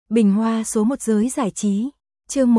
Bình Hoa số 1 giới giải trí, chương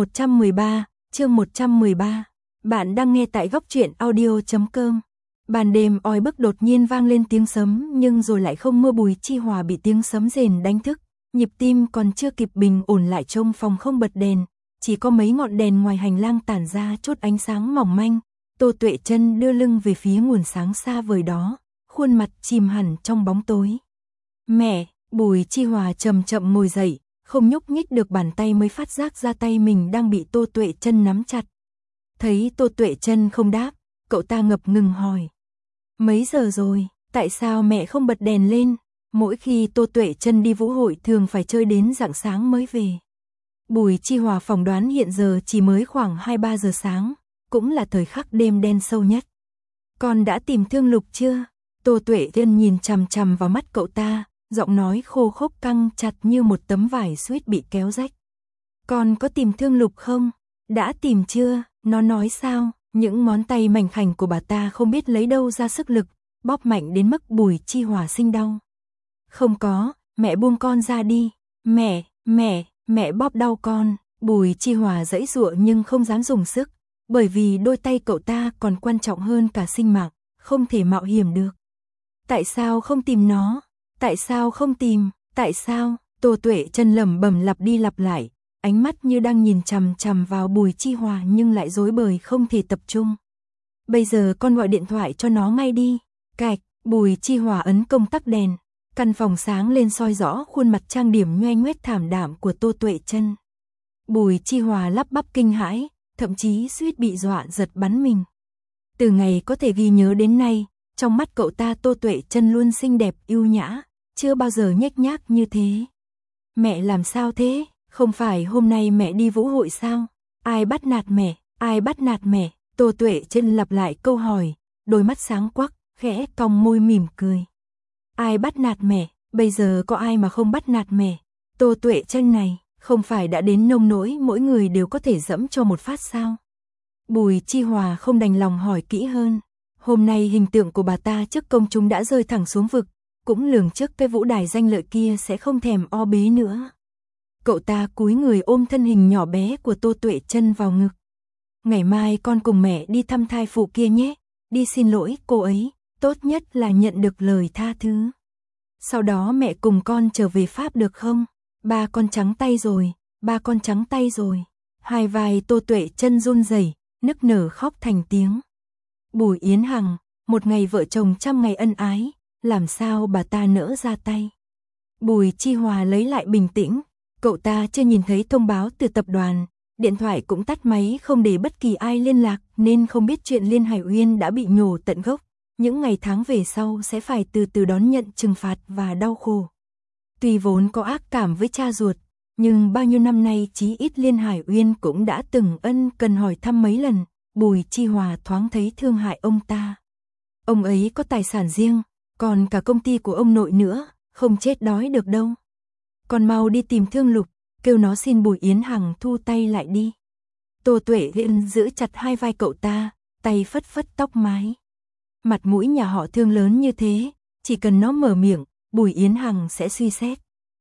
113. Bạn đang nghe tại góc truyện audio.com. Ban đêm oi bức đột nhiên vang lên tiếng sấm, nhưng rồi lại không mưa. Bùi Chi Hòa bị tiếng sấm rền đánh thức, nhịp tim còn chưa kịp bình ổn lại trong phòng không bật đèn, chỉ có mấy ngọn đèn ngoài hành lang tản ra chút ánh sáng mỏng manh. Tô Tuệ Chân đưa lưng về phía nguồn sáng xa vời đó, khuôn mặt chìm hẳn trong bóng tối. Mẹ, Bùi Chi Hòa chậm chậm ngồi dậy, không nhúc nhích được, bàn tay mới phát giác ra tay mình đang bị Tô Tuệ Chân nắm chặt. Thấy Tô Tuệ Chân không đáp, cậu ta ngập ngừng hỏi: mấy giờ rồi, tại sao mẹ không bật đèn lên? Mỗi khi Tô Tuệ Chân đi vũ hội thường phải chơi đến rạng sáng mới về. Bùi Chi Hòa phỏng đoán hiện giờ chỉ mới khoảng 2-3 giờ sáng, cũng là thời khắc đêm đen sâu nhất. Con đã tìm Thương Lục chưa? Tô Tuệ Chân nhìn chằm chằm vào mắt cậu ta, giọng nói khô khốc căng chặt như một tấm vải suýt bị kéo rách. Con có tìm Thương Lục không? Đã tìm chưa? Nó nói sao? Những ngón tay mảnh khảnh của bà ta không biết lấy đâu ra sức lực, bóp mạnh đến mức Bùi Chi Hòa sinh đau. Không có, mẹ buông con ra đi. Mẹ bóp đau con. Bùi Chi Hòa giãy giụa nhưng không dám dùng sức, bởi vì đôi tay cậu ta còn quan trọng hơn cả sinh mạng, không thể mạo hiểm được. Tại sao không tìm nó? Tại sao không tìm? Tại sao? Tô Tuệ Chân lẩm bẩm lặp đi lặp lại, ánh mắt như đang nhìn chằm chằm vào Bùi Chi Hòa nhưng lại rối bời không thể tập trung. Bây giờ con gọi điện thoại cho nó ngay đi. Cạch, Bùi Chi Hòa ấn công tắc đèn, căn phòng sáng lên soi rõ khuôn mặt trang điểm nhoe nhoét thảm đạm của Tô Tuệ Chân. Bùi Chi Hòa lắp bắp kinh hãi, thậm chí suýt bị dọa giật bắn mình. Từ ngày có thể ghi nhớ đến nay, trong mắt cậu ta Tô Tuệ Chân luôn xinh đẹp yêu nhã, chưa bao giờ nhếch nhác như thế. Mẹ làm sao thế? Không phải hôm nay mẹ đi vũ hội sao? Ai bắt nạt mẹ? Ai bắt nạt mẹ? Tô Tuệ Chân lặp lại câu hỏi, đôi mắt sáng quắc, khẽ cong môi mỉm cười. Ai bắt nạt mẹ? Bây giờ có ai mà không bắt nạt mẹ? Tô Tuệ Chân này, không phải đã đến nông nỗi mỗi người đều có thể dẫm cho một phát sao? Bùi Chi Hòa không đành lòng hỏi kỹ hơn. Hôm nay hình tượng của bà ta trước công chúng đã rơi thẳng xuống vực, cũng lường trước cái vũ đài danh lợi kia sẽ không thèm o bế nữa. Cậu ta cúi người ôm thân hình nhỏ bé của Tô Tuệ Chân vào ngực. Ngày mai con cùng mẹ đi thăm thai phụ kia nhé, đi xin lỗi cô ấy, tốt nhất là nhận được lời tha thứ. Sau đó mẹ cùng con trở về Pháp được không? Ba con trắng tay rồi. Hai vai Tô Tuệ Chân run rẩy, nức nở khóc thành tiếng. Bùi Yến Hằng, một ngày vợ chồng trăm ngày ân ái, làm sao bà ta nỡ ra tay? Bùi Chi Hòa lấy lại bình tĩnh, cậu ta chưa nhìn thấy thông báo từ tập đoàn, điện thoại cũng tắt máy không để bất kỳ ai liên lạc, nên không biết chuyện Liên Hải Uyên đã bị nhổ tận gốc. Những ngày tháng về sau sẽ phải từ từ đón nhận trừng phạt và đau khổ. Tuy vốn có ác cảm với cha ruột, nhưng bao nhiêu năm nay chí ít Liên Hải Uyên cũng đã từng ân cần hỏi thăm mấy lần. Bùi Chi Hòa thoáng thấy thương hại ông ta. Ông ấy có tài sản riêng, còn cả công ty của ông nội nữa, không chết đói được đâu. Con mau đi tìm Thương Lục, kêu nó xin Bùi Yến Hằng thu tay lại đi. Tô Tuệ Chân giữ chặt hai vai cậu ta, tay phất phất tóc mái. Mặt mũi nhà họ Thương lớn như thế, chỉ cần nó mở miệng, Bùi Yến Hằng sẽ suy xét.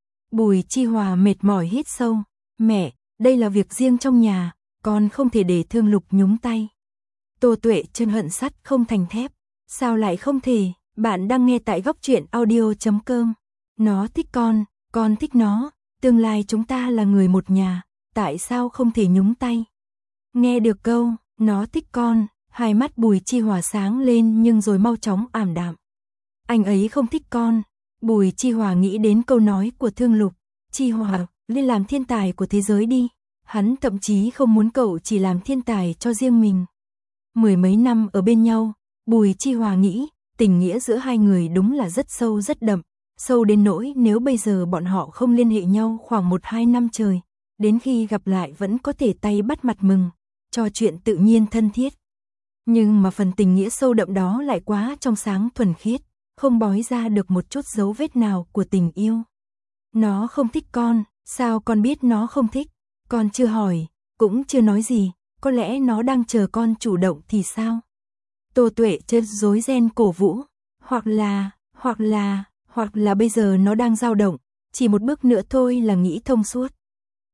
Bùi Chi Hòa mệt mỏi hít sâu. Mẹ, đây là việc riêng trong nhà, con không thể để Thương Lục nhúng tay. Tô Tuệ Chân hận sắt không thành thép. Sao lại không thể? Bạn đang nghe tại góc truyện audio.com. Nó thích con thích nó, tương lai chúng ta là người một nhà, tại sao không thể nhúng tay? Nghe được câu, nó thích con, hai mắt Bùi Chi Hòa sáng lên nhưng rồi mau chóng ảm đạm. Anh ấy không thích con. Bùi Chi Hòa nghĩ đến câu nói của Thương Lục. Chi Hòa, lên làm thiên tài của thế giới đi. Hắn thậm chí không muốn cậu chỉ làm thiên tài cho riêng mình. Mười mấy năm ở bên nhau, Bùi Chi Hòa nghĩ, tình nghĩa giữa hai người đúng là rất sâu rất đậm. Sâu đến nỗi nếu bây giờ bọn họ không liên hệ nhau khoảng 1-2 năm trời, đến khi gặp lại vẫn có thể tay bắt mặt mừng, trò chuyện tự nhiên thân thiết. Nhưng mà phần tình nghĩa sâu đậm đó lại quá trong sáng thuần khiết, không bói ra được một chút dấu vết nào của tình yêu. Nó không thích con, sao con biết nó không thích? Con chưa hỏi, cũng chưa nói gì, có lẽ nó đang chờ con chủ động thì sao? Tô Tuệ Chân rối ren cổ vũ, hoặc là bây giờ nó đang dao động, chỉ một bước nữa thôi là nghĩ thông suốt.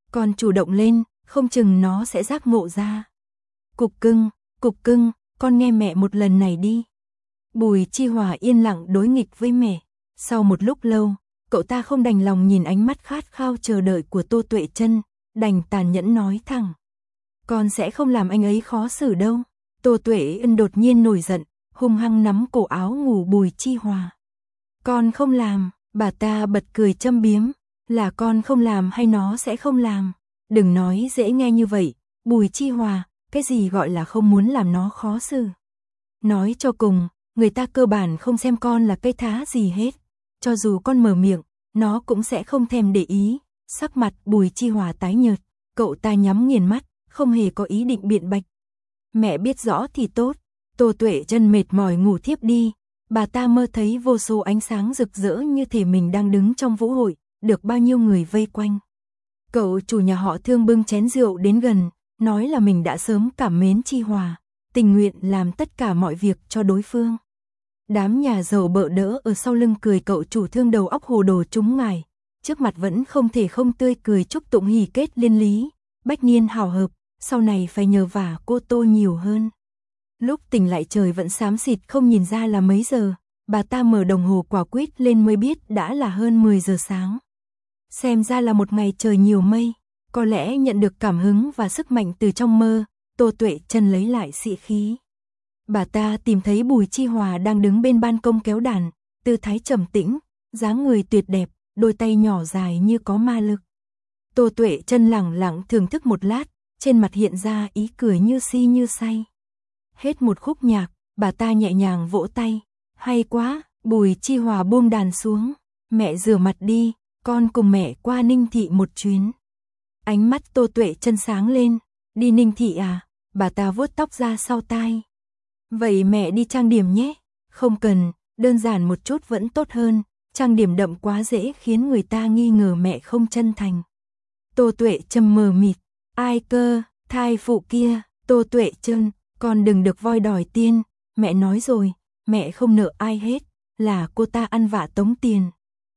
Con chủ động lên, không chừng nó sẽ giác ngộ ra. Cục cưng, con nghe mẹ một lần này đi. Bùi Chi Hòa yên lặng đối nghịch với mẹ. Sau một lúc lâu, cậu ta không đành lòng nhìn ánh mắt khát khao chờ đợi của Tô Tuệ Trân, đành tàn nhẫn nói thẳng. Con sẽ không làm anh ấy khó xử đâu. Tô Tuệ Ân đột nhiên nổi giận, hung hăng nắm cổ áo ngủ Bùi Chi Hòa. Con không làm, bà ta bật cười châm biếm, là con không làm hay nó sẽ không làm. Đừng nói dễ nghe như vậy, Bùi Chi Hòa, cái gì gọi là không muốn làm nó khó xử. Nói cho cùng, người ta cơ bản không xem con là cây thá gì hết. Cho dù con mở miệng, nó cũng sẽ không thèm để ý. Sắc mặt Bùi Chi Hòa tái nhợt, cậu ta nhắm nghiền mắt, không hề có ý định biện bạch. Mẹ biết rõ thì tốt. Tô Tuệ Trân mệt mỏi ngủ thiếp đi. Bà ta mơ thấy vô số ánh sáng rực rỡ như thể mình đang đứng trong vũ hội, được bao nhiêu người vây quanh. Cậu chủ nhà họ Thương bưng chén rượu đến gần, nói là mình đã sớm cảm mến Chi Hòa, tình nguyện làm tất cả mọi việc cho đối phương. Đám nhà giàu bợ đỡ ở sau lưng cười cậu chủ Thương đầu óc hồ đồ chúng ngài, trước mặt vẫn không thể không tươi cười chúc tụng hỷ kết liên lý, bách niên hào hợp, sau này phải nhờ vả cô Tô nhiều hơn. Lúc tỉnh lại trời vẫn xám xịt không nhìn ra là mấy giờ, bà ta mở đồng hồ quả quýt lên mới biết đã là hơn 10 giờ sáng. Xem ra là một ngày trời nhiều mây, có lẽ nhận được cảm hứng và sức mạnh từ trong mơ, Tô Tuệ Trân lấy lại sĩ khí. Bà ta tìm thấy Bùi Chi Hòa đang đứng bên ban công kéo đàn, tư thái trầm tĩnh, dáng người tuyệt đẹp, đôi tay nhỏ dài như có ma lực. Tô Tuệ Trân lẳng lặng thưởng thức một lát, trên mặt hiện ra ý cười như si như say. Hết một khúc nhạc, bà ta nhẹ nhàng vỗ tay. Hay quá, Bùi Chi Hòa buông đàn xuống. Mẹ rửa mặt đi, con cùng mẹ qua Ninh Thị một chuyến. Ánh mắt Tô Tuệ Trân sáng lên. Đi Ninh Thị à? Bà ta vuốt tóc ra sau tai. Vậy mẹ đi trang điểm nhé. Không cần, đơn giản một chút vẫn tốt hơn. Trang điểm đậm quá dễ khiến người ta nghi ngờ mẹ không chân thành. Tô Tuệ Trân mờ mịt. Ai cơ, thai phụ kia, Tô Tuệ Trân, con đừng được voi đòi tiên. Mẹ nói rồi, mẹ không nợ ai hết, là cô ta ăn vạ tống tiền.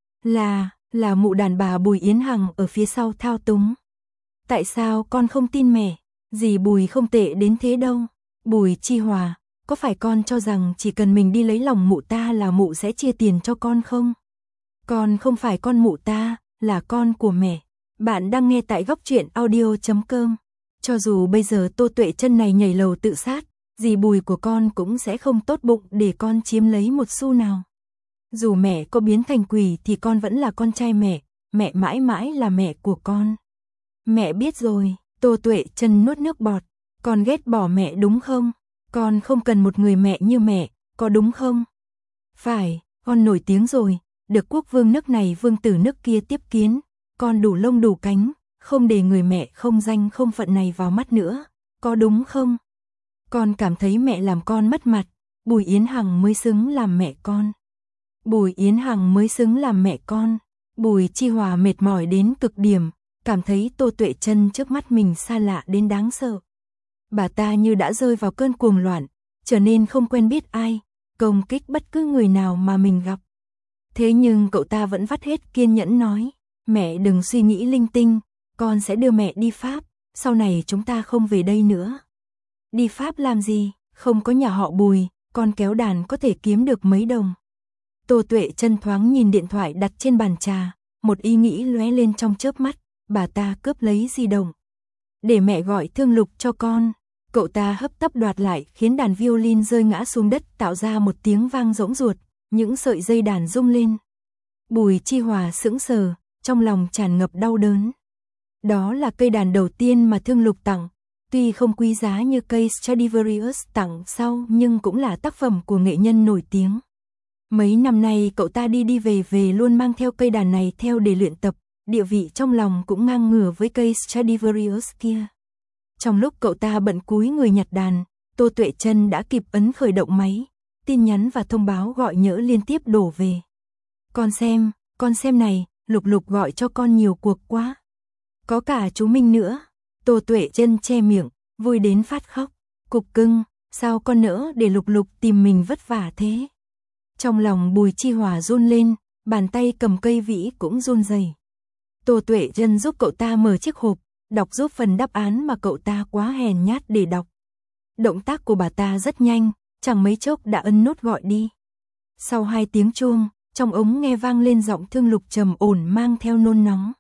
Là mụ đàn bà Bùi Yến Hằng ở phía sau thao túng. Tại sao con không tin mẹ? Dì Bùi không tệ đến thế đâu. Bùi Chi Hòa, có phải con cho rằng chỉ cần mình đi lấy lòng mụ ta là mụ sẽ chia tiền cho con không? Con không phải con mụ ta, là con của mẹ. Bạn đang nghe tại góc truyện audio.com. Cho dù bây giờ Tô Tuệ Trân này nhảy lầu tự sát, dì Bùi của con cũng sẽ không tốt bụng để con chiếm lấy một xu nào. Dù mẹ có biến thành quỷ thì con vẫn là con trai mẹ mãi mãi là mẹ của con. Mẹ biết rồi, Tô Tuệ Trân nuốt nước bọt. Con ghét bỏ mẹ đúng không? Con không cần một người mẹ như mẹ, có đúng không? Phải, con nổi tiếng rồi, được quốc vương nước này vương tử nước kia tiếp kiến. Con đủ lông đủ cánh, không để người mẹ không danh không phận này vào mắt nữa, có đúng không? Con cảm thấy mẹ làm con mất mặt, Bùi Yến Hằng mới xứng làm mẹ con. Bùi Yến Hằng mới xứng làm mẹ con. Bùi Chi Hòa mệt mỏi đến cực điểm, cảm thấy Tô Tuệ Trân trước mắt mình xa lạ đến đáng sợ. Bà ta như đã rơi vào cơn cuồng loạn, trở nên không quen biết ai, công kích bất cứ người nào mà mình gặp. Thế nhưng cậu ta vẫn vắt hết kiên nhẫn nói, mẹ đừng suy nghĩ linh tinh, con sẽ đưa mẹ đi Pháp, sau này chúng ta không về đây nữa. Đi Pháp làm gì, không có nhà họ Bùi, con kéo đàn có thể kiếm được mấy đồng. Tô Tuệ Trân thoáng nhìn điện thoại đặt trên bàn trà, một ý nghĩ lóe lên trong chớp mắt, bà ta cướp lấy di động. Để mẹ gọi Thương Lục cho con. Cậu ta hấp tấp đoạt lại khiến đàn violin rơi ngã xuống đất tạo ra một tiếng vang rỗng ruột, những sợi dây đàn rung lên. Bùi Chi Hòa sững sờ, trong lòng tràn ngập đau đớn. Đó là cây đàn đầu tiên mà Thương Lục tặng, tuy không quý giá như cây Stradivarius tặng sau nhưng cũng là tác phẩm của nghệ nhân nổi tiếng. Mấy năm nay cậu ta đi về luôn mang theo cây đàn này theo để luyện tập, địa vị trong lòng cũng ngang ngửa với cây Stradivarius kia. Trong lúc cậu ta bận cúi người nhặt đàn, Tô Tuệ Trân đã kịp ấn khởi động máy, tin nhắn và thông báo gọi nhỡ liên tiếp đổ về. Con xem này, Lục Lục gọi cho con nhiều cuộc quá. Có cả chú Minh nữa. Tô Tuệ Trân che miệng, vui đến phát khóc. Cục cưng, sao con nỡ để Lục Lục tìm mình vất vả thế? Trong lòng Bùi Chi Hòa run lên, bàn tay cầm cây vĩ cũng run rẩy. Tô Tuệ Chân giúp cậu ta mở chiếc hộp, đọc giúp phần đáp án mà cậu ta quá hèn nhát để đọc. Động tác của bà ta rất nhanh, chẳng mấy chốc đã ấn nút gọi đi. Sau 2 tiếng chuông, trong ống nghe vang lên giọng Thương Lục trầm ổn mang theo nôn nóng.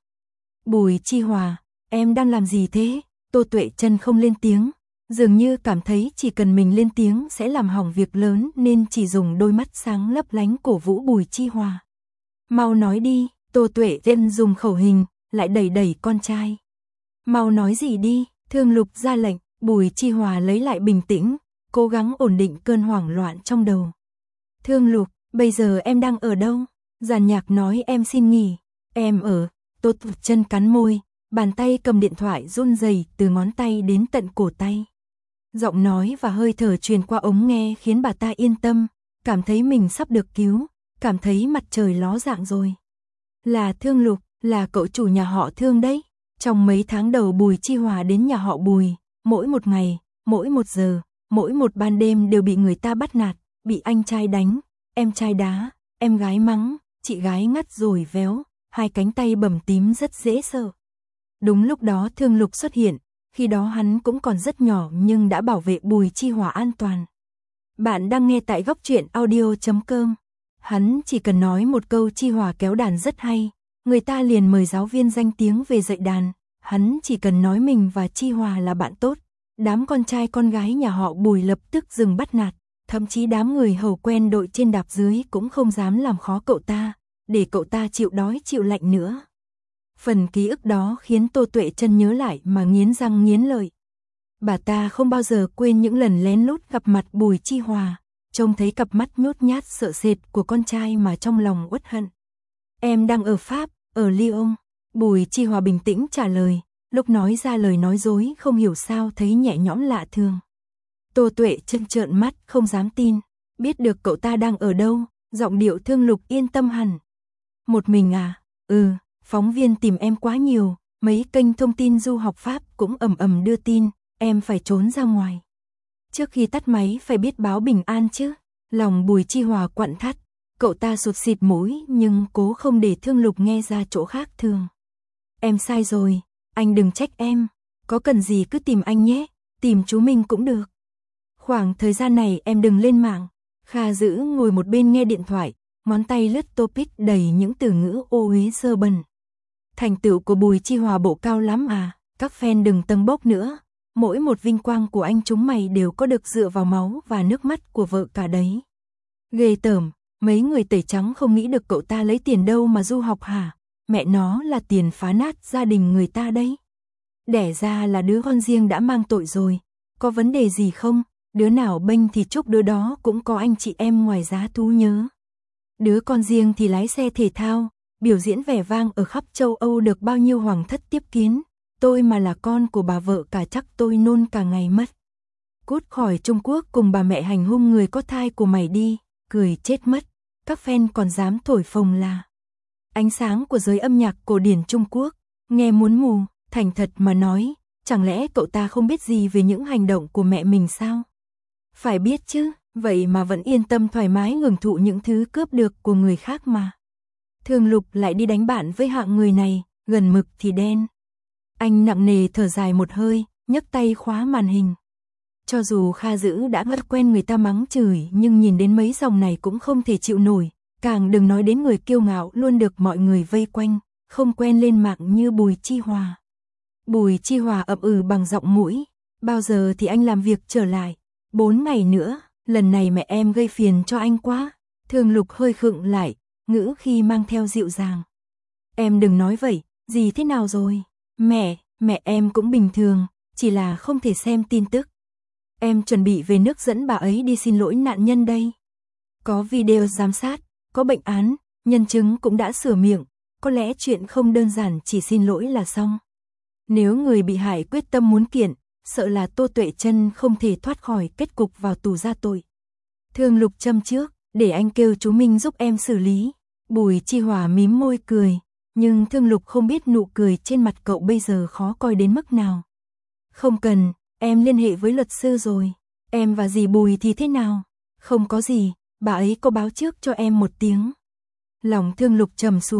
Bùi Chi Hòa, em đang làm gì thế? Tô Tuệ Chân không lên tiếng, dường như cảm thấy chỉ cần mình lên tiếng sẽ làm hỏng việc lớn nên chỉ dùng đôi mắt sáng lấp lánh cổ vũ Bùi Chi Hòa. Mau nói đi, Tô Tuệ Chân dùng khẩu hình, lại đẩy đẩy con trai. Mau nói gì đi, Thương Lục ra lệnh. Bùi Chi Hòa lấy lại bình tĩnh, cố gắng ổn định cơn hoảng loạn trong đầu. Thương Lục, bây giờ em đang ở đâu? Giàn Nhạc nói em xin nghỉ. Em ở. Tô Tuệ Chân cắn môi, bàn tay cầm điện thoại run rẩy từ ngón tay đến tận cổ tay. Giọng nói và hơi thở truyền qua ống nghe khiến bà ta yên tâm, cảm thấy mình sắp được cứu, cảm thấy mặt trời ló dạng rồi. Là Thương Lục, là cậu chủ nhà họ Thương đấy. Trong mấy tháng đầu Bùi Chi Hòa đến nhà họ Bùi, mỗi một ngày, mỗi một giờ, mỗi một ban đêm đều bị người ta bắt nạt, bị anh trai đánh, em trai đá, em gái mắng, chị gái ngắt rồi véo, 2 cánh tay bầm tím rất dễ sợ. Đúng lúc đó Thương Lục xuất hiện, khi đó hắn cũng còn rất nhỏ nhưng đã bảo vệ Bùi Chi Hòa an toàn. Bạn đang nghe tại goctruyện.audio.com. Hắn chỉ cần nói một câu Chi Hòa kéo đàn rất hay, người ta liền mời giáo viên danh tiếng về dạy đàn. Hắn chỉ cần nói mình và Chi Hòa là bạn tốt, đám con trai con gái nhà họ Bùi lập tức dừng bắt nạt, thậm chí đám người hầu quen đội trên đạp dưới cũng không dám làm khó cậu ta, để cậu ta chịu đói chịu lạnh nữa. Phần ký ức đó khiến Tô Tuệ Chân nhớ lại mà nghiến răng nghiến lợi. Bà ta không bao giờ quên những lần lén lút gặp mặt Bùi Chi Hòa, trông thấy cặp mắt nhút nhát sợ sệt của con trai mà trong lòng uất hận. Em đang ở Pháp, ở Lyon. Bùi Chi Hòa bình tĩnh trả lời, lúc nói ra lời nói dối không hiểu sao thấy nhẹ nhõm lạ thường. Tô Tuệ Chân trợn mắt không dám tin, biết được cậu ta đang ở đâu, giọng điệu Thương Lục yên tâm hẳn. Một mình à? Phóng viên tìm em quá nhiều, mấy kênh thông tin du học Pháp cũng ầm ầm đưa tin, em phải trốn ra ngoài. Trước khi tắt máy phải biết báo bình an chứ. Lòng Bùi Chi Hòa quặn thắt, cậu ta sụt xịt mũi nhưng cố không để Thương Lục nghe ra chỗ khác thường. Em sai rồi, anh đừng trách em, có cần gì cứ tìm anh nhé, tìm chú Minh cũng được. Khoảng thời gian này em đừng lên mạng. Kha Dữ ngồi một bên nghe điện thoại, ngón tay lướt topic đầy những từ ngữ ô uế dơ bẩn. Thành tựu của Bùi Chi Hòa bộ cao lắm à, các fan đừng tâng bốc nữa. Mỗi một vinh quang của anh chúng mày đều có được dựa vào máu và nước mắt của vợ cả đấy. Ghê tởm, mấy người tẩy trắng không nghĩ được cậu ta lấy tiền đâu mà du học hả? Mẹ nó là tiền phá nát gia đình người ta đấy. Đẻ ra là đứa con riêng đã mang tội rồi, có vấn đề gì không? Đứa nào bênh thì chúc đứa đó cũng có anh chị em ngoài giá thú nhớ. Đứa con riêng thì lái xe thể thao, biểu diễn vẻ vang ở khắp châu Âu được bao nhiêu hoàng thất tiếp kiến. Tôi mà là con của bà vợ cả chắc tôi nôn cả ngày mất. Cút khỏi Trung Quốc cùng bà mẹ hành hung người có thai của mày đi, cười chết mất. Các fan còn dám thổi phồng là ánh sáng của giới âm nhạc cổ điển Trung Quốc, nghe muốn mù. Thành thật mà nói, chẳng lẽ cậu ta không biết gì về những hành động của mẹ mình sao? Phải biết chứ, vậy mà vẫn yên tâm thoải mái hưởng thụ những thứ cướp được của người khác mà. Thương Lục lại đi đánh bạn với hạng người này, gần mực thì đen. Anh nặng nề thở dài một hơi, nhấc tay khóa màn hình. Cho dù Kha Dữ đã ngất quen người ta mắng chửi nhưng nhìn đến mấy dòng này cũng không thể chịu nổi, càng đừng nói đến người kiêu ngạo luôn được mọi người vây quanh, không quen lên mạng như Bùi Chi Hòa. Bùi Chi Hòa ậm bằng giọng mũi, bao giờ thì anh làm việc trở lại? 4 ngày nữa, lần này mẹ em gây phiền cho anh quá. Thương Lục hơi khựng lại, ngữ khi mang theo dịu dàng. Em đừng nói vậy, gì thế nào rồi? Mẹ em cũng bình thường, chỉ là không thể xem tin tức. Em chuẩn bị về nước dẫn bà ấy đi xin lỗi nạn nhân đây. Có video giám sát, có bệnh án, nhân chứng cũng đã sửa miệng, có lẽ chuyện không đơn giản chỉ xin lỗi là xong. Nếu người bị hại quyết tâm muốn kiện, sợ là Tô Tuệ Chân không thể thoát khỏi kết cục vào tù ra tội. Thương Lục châm trước, để anh kêu chú Minh giúp em xử lý. Bùi Chi Hòa mím môi cười, nhưng Thương Lục không biết nụ cười trên mặt cậu bây giờ khó coi đến mức nào. Không cần, em liên hệ với luật sư rồi. Em và dì Bùi thì thế nào? Không có gì, bà ấy có báo trước cho em một tiếng. Lòng Thương Lục trầm xuống,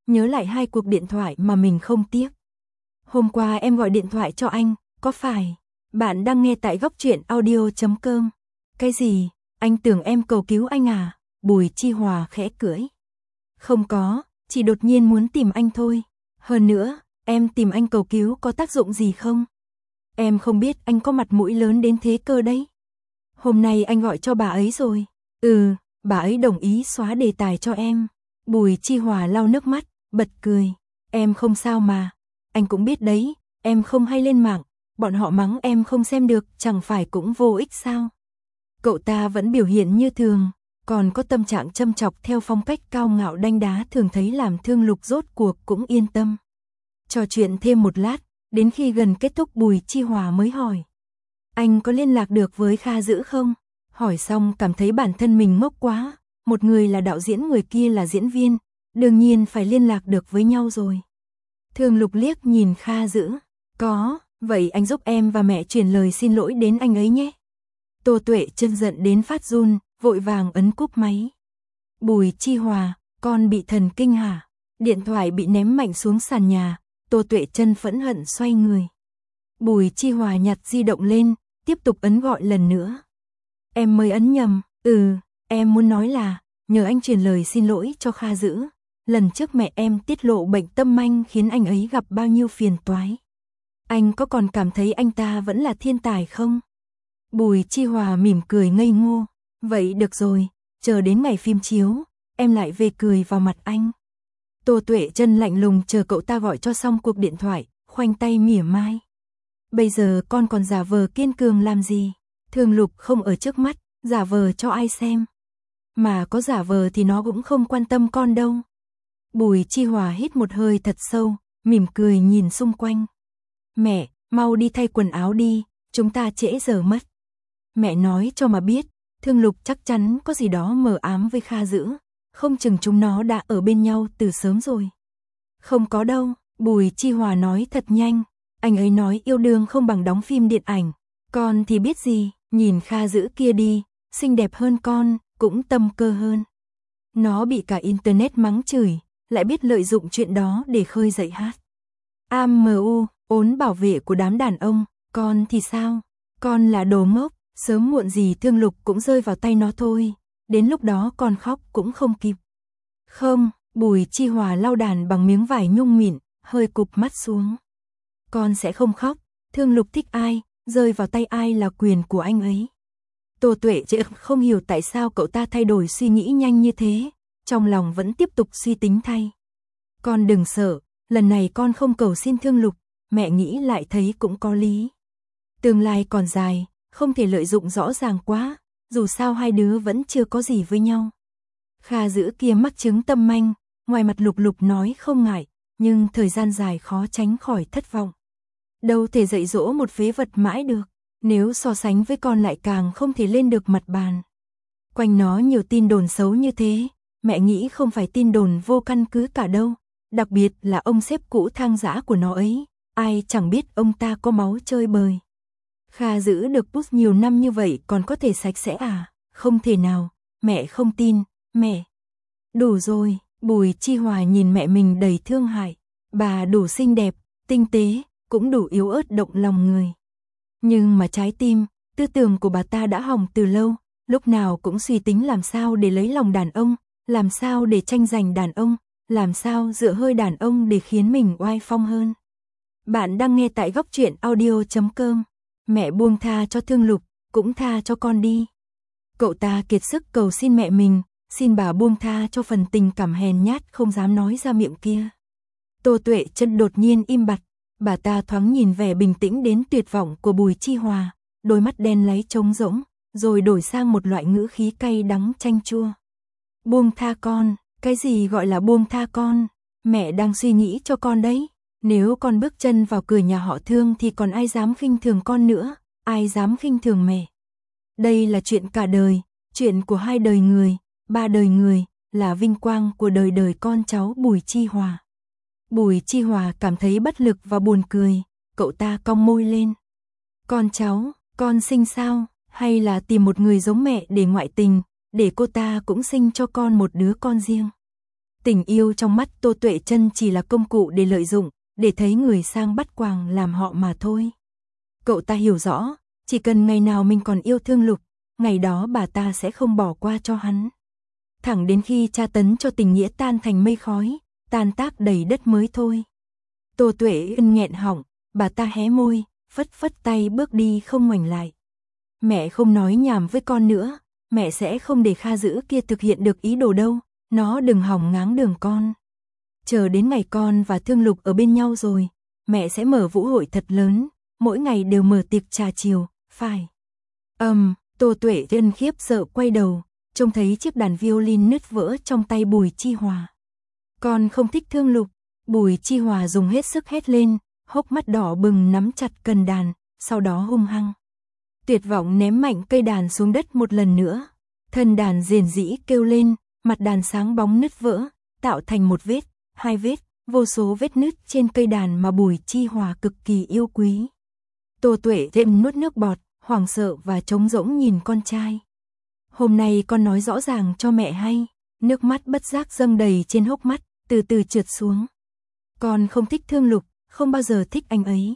nhớ lại 2 cuộc điện thoại mà mình không tiếc. Hôm qua em gọi điện thoại cho anh, có phải? Bạn đang nghe tại góc truyện audio.com. Cái gì? Anh tưởng em cầu cứu anh à? Bùi Chi Hòa khẽ cưỡi. Không có, chỉ đột nhiên muốn tìm anh thôi. Hơn nữa, em tìm anh cầu cứu có tác dụng gì không? Em không biết anh có mặt mũi lớn đến thế cơ đấy. Hôm nay anh gọi cho bà ấy rồi. Bà ấy đồng ý xóa đề tài cho em. Bùi Chi Hòa lau nước mắt, bật cười. Em không sao mà. Anh cũng biết đấy, em không hay lên mạng. Bọn họ mắng em không xem được, chẳng phải cũng vô ích sao? Cậu ta vẫn biểu hiện như thường, còn có tâm trạng châm chọc theo phong cách cao ngạo đanh đá thường thấy làm Thương Lục rốt cuộc cũng yên tâm. Trò chuyện thêm một lát, đến khi gần kết thúc Bùi Chi Hòa mới hỏi. Anh có liên lạc được với Kha Dữ không? Hỏi xong cảm thấy bản thân mình ngốc quá, một người là đạo diễn người kia là diễn viên, đương nhiên phải liên lạc được với nhau rồi. Thương Lục liếc nhìn Kha Dữ, có, vậy anh giúp em và mẹ truyền lời xin lỗi đến anh ấy nhé. Tô Tuệ Chân giận đến phát run, vội vàng ấn cúp máy. Bùi Chi Hòa, con bị thần kinh hả? Điện thoại bị ném mạnh xuống sàn nhà, Tô Tuệ Chân phẫn hận xoay người. Bùi Chi Hòa nhặt di động lên, tiếp tục ấn gọi lần nữa. Em mới ấn nhầm, em muốn nói là, nhờ anh truyền lời xin lỗi cho Kha Dữ. Lần trước mẹ em tiết lộ bệnh tâm manh khiến anh ấy gặp bao nhiêu phiền toái. Anh có còn cảm thấy anh ta vẫn là thiên tài không? Bùi Chi Hòa mỉm cười ngây ngô. Vậy được rồi, chờ đến ngày phim chiếu, em lại về cười vào mặt anh. Tô Tuệ Chân lạnh lùng chờ cậu ta gọi cho xong cuộc điện thoại, khoanh tay mỉa mai. Bây giờ con còn giả vờ kiên cường làm gì? Thương Lục không ở trước mắt, giả vờ cho ai xem? Mà có giả vờ thì nó cũng không quan tâm con đâu. Bùi Chi Hòa hít một hơi thật sâu, mỉm cười nhìn xung quanh. Mẹ, mau đi thay quần áo đi, chúng ta trễ giờ mất. Mẹ nói cho mà biết, Thương Lục chắc chắn có gì đó mờ ám với Kha Dữ, không chừng chúng nó đã ở bên nhau từ sớm rồi. Không có đâu, Bùi Chi Hòa nói thật nhanh, anh ấy nói yêu đương không bằng đóng phim điện ảnh, con thì biết gì, nhìn Kha Dữ kia đi, xinh đẹp hơn con, cũng tâm cơ hơn. Nó bị cả internet mắng chửi, lại biết lợi dụng chuyện đó để khơi dậy hát. AMU, ốn bảo vệ của đám đàn ông, con thì sao? Con là đồ ngốc, sớm muộn gì Thương Lục cũng rơi vào tay nó thôi, đến lúc đó con khóc cũng không kịp. Không, Bùi Chi Hòa lau đàn bằng miếng vải nhung mịn, hơi cụp mắt xuống. Con sẽ không khóc, Thương Lục thích ai, rơi vào tay ai là quyền của anh ấy. Tô Tuệ Chân không hiểu tại sao cậu ta thay đổi suy nghĩ nhanh như thế, trong lòng vẫn tiếp tục suy tính thay. Con đừng sợ, lần này con không cầu xin Thương Lục, mẹ nghĩ lại thấy cũng có lý. Tương lai còn dài, không thể lợi dụng rõ ràng quá, dù sao hai đứa vẫn chưa có gì với nhau. Kha Dữ kia mắc chứng tâm manh, ngoài mặt Lục Lục nói không ngại, nhưng thời gian dài khó tránh khỏi thất vọng. Đâu thể dạy dỗ một phế vật mãi được, nếu so sánh với con lại càng không thể lên được mặt bàn. Quanh nó nhiều tin đồn xấu như thế, mẹ nghĩ không phải tin đồn vô căn cứ cả đâu, đặc biệt là ông sếp cũ thang dã của nó ấy, ai chẳng biết ông ta có máu chơi bời. Kha Dữ được push nhiều năm như vậy còn có thể sạch sẽ à? Không thể nào, mẹ không tin, mẹ. Đủ rồi, Bùi Chi Hòa nhìn mẹ mình đầy thương hại, bà đủ xinh đẹp, tinh tế, cũng đủ yếu ớt động lòng người. Nhưng mà trái tim, tư tưởng của bà ta đã hỏng từ lâu, lúc nào cũng suy tính làm sao để lấy lòng đàn ông, làm sao để tranh giành đàn ông, làm sao dựa hơi đàn ông để khiến mình oai phong hơn. Bạn đang nghe tại góc truyện audio.com. Mẹ buông tha cho Thương Lục, cũng tha cho con đi. Cậu ta kiệt sức cầu xin mẹ mình, xin bà buông tha cho phần tình cảm hèn nhát không dám nói ra miệng kia. Tô Tuệ Chân đột nhiên im bặt, bà ta thoáng nhìn vẻ bình tĩnh đến tuyệt vọng của Bùi Chi Hòa, đôi mắt đen láy trống rỗng, rồi đổi sang một loại ngữ khí cay đắng chanh chua. Buông tha con, cái gì gọi là buông tha con? Mẹ đang suy nghĩ cho con đấy. Nếu con bước chân vào cửa nhà họ Thương thì còn ai dám khinh thường con nữa, ai dám khinh thường mẹ. Đây là chuyện cả đời, chuyện của 2 đời người, 3 đời người, là vinh quang của đời đời con cháu Bùi Chi Hòa. Bùi Chi Hòa cảm thấy bất lực và buồn cười, cậu ta cong môi lên. Con cháu, con sinh sao, hay là tìm một người giống mẹ để ngoại tình, để cô ta cũng sinh cho con một đứa con riêng. Tình yêu trong mắt Tô Tuệ Chân chỉ là công cụ để lợi dụng, để thấy người sang bắt quàng làm họ mà thôi. Cậu ta hiểu rõ, chỉ cần ngày nào mình còn yêu thương Lục, ngày đó bà ta sẽ không bỏ qua cho hắn. Thẳng đến khi tra tấn cho tình nghĩa tan thành mây khói, tan tác đầy đất mới thôi. Tô Tuệ Ân nghẹn họng, bà ta hé môi, phất phất tay bước đi không ngoảnh lại. Mẹ không nói nhảm với con nữa, mẹ sẽ không để Kha Dữ kia thực hiện được ý đồ đâu, nó đừng hỏng ngáng đường con. Chờ đến ngày con và Thương Lục ở bên nhau rồi, mẹ sẽ mở vũ hội thật lớn, mỗi ngày đều mở tiệc trà chiều, phải. Tô Tuệ Ân khiếp sợ quay đầu, trông thấy chiếc đàn violin nứt vỡ trong tay Bùi Chi Hòa. Con không thích Thương Lục, Bùi Chi Hòa dùng hết sức hét lên, hốc mắt đỏ bừng nắm chặt cần đàn, sau đó hung hăng. Tuyệt vọng ném mạnh cây đàn xuống đất một lần nữa. Thân đàn rền rĩ kêu lên, mặt đàn sáng bóng nứt vỡ, tạo thành một vết, hai vết, vô số vết nứt trên cây đàn mà Bùi Chi Hòa cực kỳ yêu quý. Tô Tuệ Ân nuốt nước bọt, hoảng sợ và trống rỗng nhìn con trai. Hôm nay con nói rõ ràng cho mẹ hay, nước mắt bất giác dâng đầy trên hốc mắt, từ từ trượt xuống. Con không thích Thương Lục, không bao giờ thích anh ấy.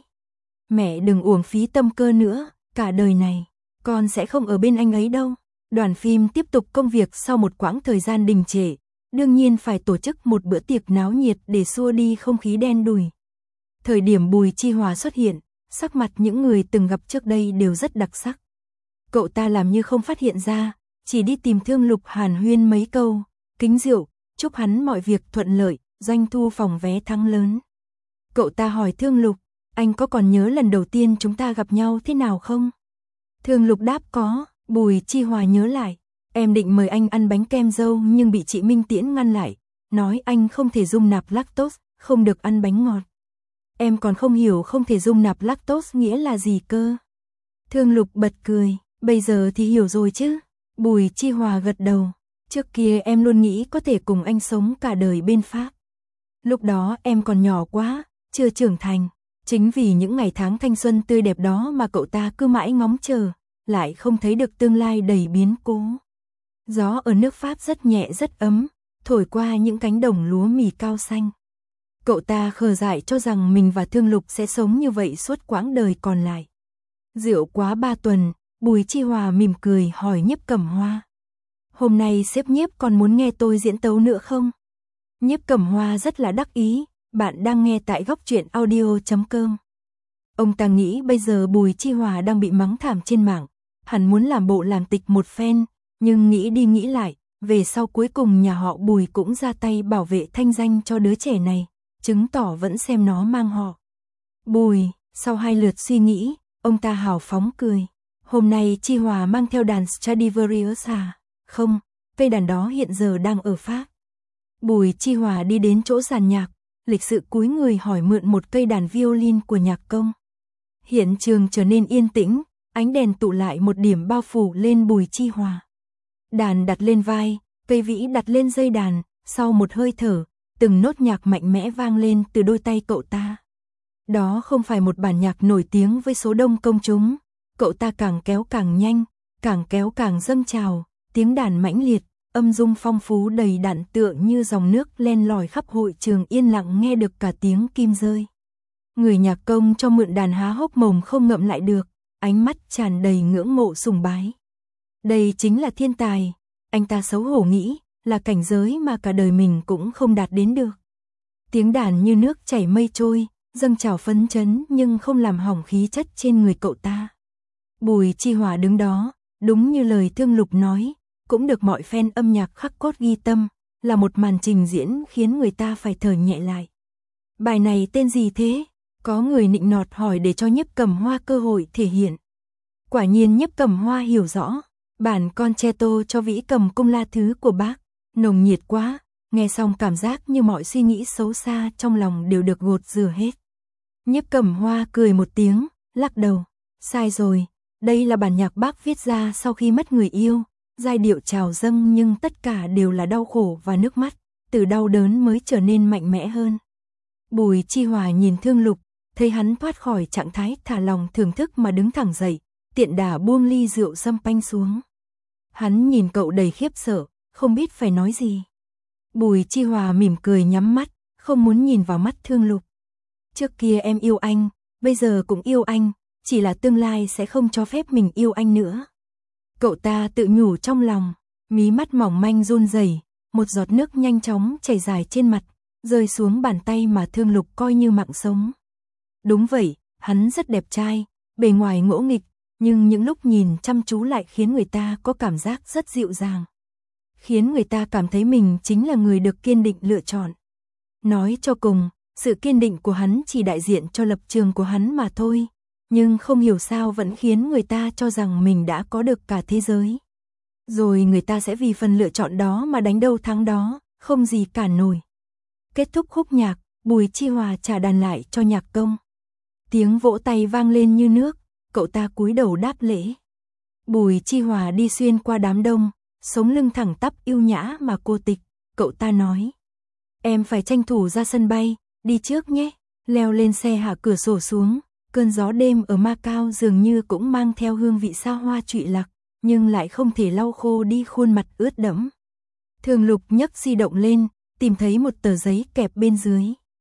Mẹ đừng uổng phí tâm cơ nữa, cả đời này, con sẽ không ở bên anh ấy đâu. Đoàn phim tiếp tục công việc sau một quãng thời gian đình trệ, đương nhiên phải tổ chức một bữa tiệc náo nhiệt để xua đi không khí đen đủi. Thời điểm Bùi Chi Hòa xuất hiện, sắc mặt những người từng gặp trước đây đều rất đặc sắc. Cậu ta làm như không phát hiện ra, chỉ đi tìm Thương Lục hàn huyên mấy câu, kính rượu, chúc hắn mọi việc thuận lợi, doanh thu phòng vé thắng lớn. Cậu ta hỏi Thương Lục, anh có còn nhớ lần đầu tiên chúng ta gặp nhau thế nào không? Thương Lục đáp có. Bùi Chi Hòa nhớ lại, em định mời anh ăn bánh kem dâu nhưng bị chị Minh Tiễn ngăn lại, nói anh không thể dung nạp lactose, không được ăn bánh ngọt. Em còn không hiểu không thể dung nạp lactose nghĩa là gì cơ. Thương Lục bật cười, bây giờ thì hiểu rồi chứ. Bùi Chi Hòa gật đầu, trước kia em luôn nghĩ có thể cùng anh sống cả đời bên Pháp. Lúc đó em còn nhỏ quá, chưa trưởng thành, chính vì những ngày tháng thanh xuân tươi đẹp đó mà cậu ta cứ mãi ngóng chờ, lại không thấy được tương lai đầy biến cố. Gió ở nước Pháp rất nhẹ rất ấm, thổi qua những cánh đồng lúa mì cao xanh. Cậu ta khờ dại cho rằng mình và Thương Lục sẽ sống như vậy suốt quãng đời còn lại. Rượu quá 3 tuần, Bùi Chi Hòa mỉm cười hỏi Nhiếp Cẩm Hoa. Hôm nay sếp Nhiếp còn muốn nghe tôi diễn tấu nữa không? Nhiếp Cẩm Hoa rất là đắc ý, bạn đang nghe tại góc truyện audio.com. Ông ta nghĩ bây giờ Bùi Chi Hòa đang bị mắng thảm trên mạng, hẳn muốn làm bộ làm tịch một phen, nhưng nghĩ đi nghĩ lại, về sau cuối cùng nhà họ Bùi cũng ra tay bảo vệ thanh danh cho đứa trẻ này, chứng tỏ vẫn xem nó mang họ. Bùi, sau 2 lượt suy nghĩ, ông ta hào phóng cười. Hôm nay Chi Hòa mang theo đàn Stradivarius à? Không, cây đàn đó hiện giờ đang ở Pháp. Bùi Chi Hòa đi đến chỗ giàn nhạc, lịch sự cúi người hỏi mượn một cây đàn violin của nhạc công. Hiện trường trở nên yên tĩnh, ánh đèn tụ lại một điểm bao phủ lên Bùi Chi Hòa. Đàn đặt lên vai, cây vĩ đặt lên dây đàn, sau một hơi thở, từng nốt nhạc mạnh mẽ vang lên từ đôi tay cậu ta. Đó không phải một bản nhạc nổi tiếng với số đông công chúng, cậu ta càng kéo càng nhanh, càng kéo càng dâng trào, tiếng đàn mãnh liệt, âm dung phong phú đầy đặn tựa như dòng nước len lỏi khắp hội trường yên lặng nghe được cả tiếng kim rơi. Người nhạc công cho mượn đàn há hốc mồm không ngậm lại được, ánh mắt tràn đầy ngưỡng mộ sùng bái. Đây chính là thiên tài, anh ta xấu hổ nghĩ, là cảnh giới mà cả đời mình cũng không đạt đến được. Tiếng đàn như nước chảy mây trôi, dâng trào phấn chấn nhưng không làm hỏng khí chất trên người cậu ta. Bùi Chi Hòa đứng đó, đúng như lời Thương Lục nói, cũng được mọi fan âm nhạc khắc cốt ghi tâm, là một màn trình diễn khiến người ta phải thở nhẹ lại. Bài này tên gì thế? Có người nịnh nọt hỏi để cho Nhiếp Cẩm Hoa cơ hội thể hiện. Quả nhiên Nhiếp Cẩm Hoa hiểu rõ, bản concerto cho vĩ cầm cung La Thứ của bác, nồng nhiệt quá, nghe xong cảm giác như mọi suy nghĩ xấu xa trong lòng đều được gột rửa hết. Nhiếp Cẩm Hoa cười một tiếng, lắc đầu, sai rồi, đây là bản nhạc bác viết ra sau khi mất người yêu, giai điệu trào dâng nhưng tất cả đều là đau khổ và nước mắt, từ đau đớn mới trở nên mạnh mẽ hơn. Bùi Chi Hòa nhìn Thương Lục, thấy hắn thoát khỏi trạng thái thả lòng thưởng thức mà đứng thẳng dậy, tiện đà buông ly rượu sâm panh xuống. Hắn nhìn cậu đầy khiếp sợ, không biết phải nói gì. Bùi Chi Hòa mỉm cười nhắm mắt, không muốn nhìn vào mắt Thương Lục. Trước kia em yêu anh, bây giờ cũng yêu anh, chỉ là tương lai sẽ không cho phép mình yêu anh nữa. Cậu ta tự nhủ trong lòng, mí mắt mỏng manh run rẩy, một giọt nước nhanh chóng chảy dài trên mặt, rơi xuống bàn tay mà Thương Lục coi như mạng sống. Đúng vậy, hắn rất đẹp trai, bề ngoài ngỗ nghịch, nhưng những lúc nhìn chăm chú lại khiến người ta có cảm giác rất dịu dàng. Khiến người ta cảm thấy mình chính là người được kiên định lựa chọn. Nói cho cùng, sự kiên định của hắn chỉ đại diện cho lập trường của hắn mà thôi, nhưng không hiểu sao vẫn khiến người ta cho rằng mình đã có được cả thế giới. Rồi người ta sẽ vì phần lựa chọn đó mà đánh đâu thắng đó, không gì cản nổi. Kết thúc khúc nhạc, Bùi Chi Hòa trả đàn lại cho nhạc công. Tiếng vỗ tay vang lên như nước, cậu ta cúi đầu đáp lễ. Bùi Chi Hòa đi xuyên qua đám đông, sống lưng thẳng tắp yêu nhã mà cô tịch, cậu ta nói. Em phải tranh thủ ra sân bay, đi trước nhé. Leo lên xe hạ cửa sổ xuống, cơn gió đêm ở Macau dường như cũng mang theo hương vị xa hoa trụy lạc, nhưng lại không thể lau khô đi khuôn mặt ướt đẫm. Thường Lục nhấc di động lên, tìm thấy một tờ giấy kẹp bên dưới.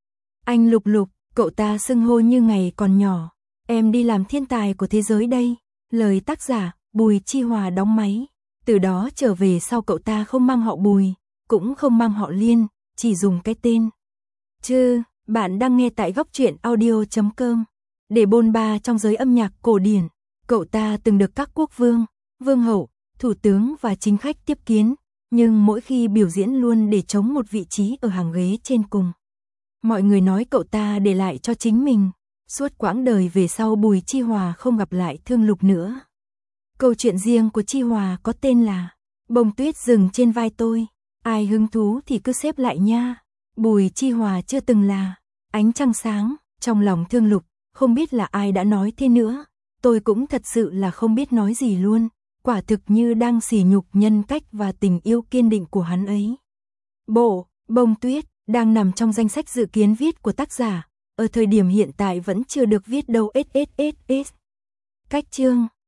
Anh Lục Lục, cậu ta xưng hô như ngày còn nhỏ. Em đi làm thiên tài của thế giới đây. Lời tác giả, Bùi Chi Hòa đóng máy. Từ đó trở về sau cậu ta không mang họ Bùi, cũng không mang họ Liên, chỉ dùng cái tên. Chứ, bạn đang nghe tại góc truyện audio.com. Để bôn ba trong giới âm nhạc cổ điển, cậu ta từng được các quốc vương, vương hậu, thủ tướng và chính khách tiếp kiến, nhưng mỗi khi biểu diễn luôn để chống một vị trí ở hàng ghế trên cùng. Mọi người nói cậu ta để lại cho chính mình. Suốt quãng đời về sau Bùi Chi Hòa không gặp lại Thương Lục nữa. Câu chuyện riêng của Chi Hòa có tên là Bông tuyết rừng trên vai tôi. Ai hứng thú thì cứ xếp lại nha. Bùi Chi Hòa chưa từng là ánh trăng sáng trong lòng Thương Lục, không biết là ai đã nói thế nữa. Tôi cũng thật sự là không biết nói gì luôn. Quả thực như đang sỉ nhục nhân cách và tình yêu kiên định của hắn ấy. Bộ Bông tuyết đang nằm trong danh sách dự kiến viết của tác giả. Ở thời điểm hiện tại vẫn chưa được viết đâu. Cách chương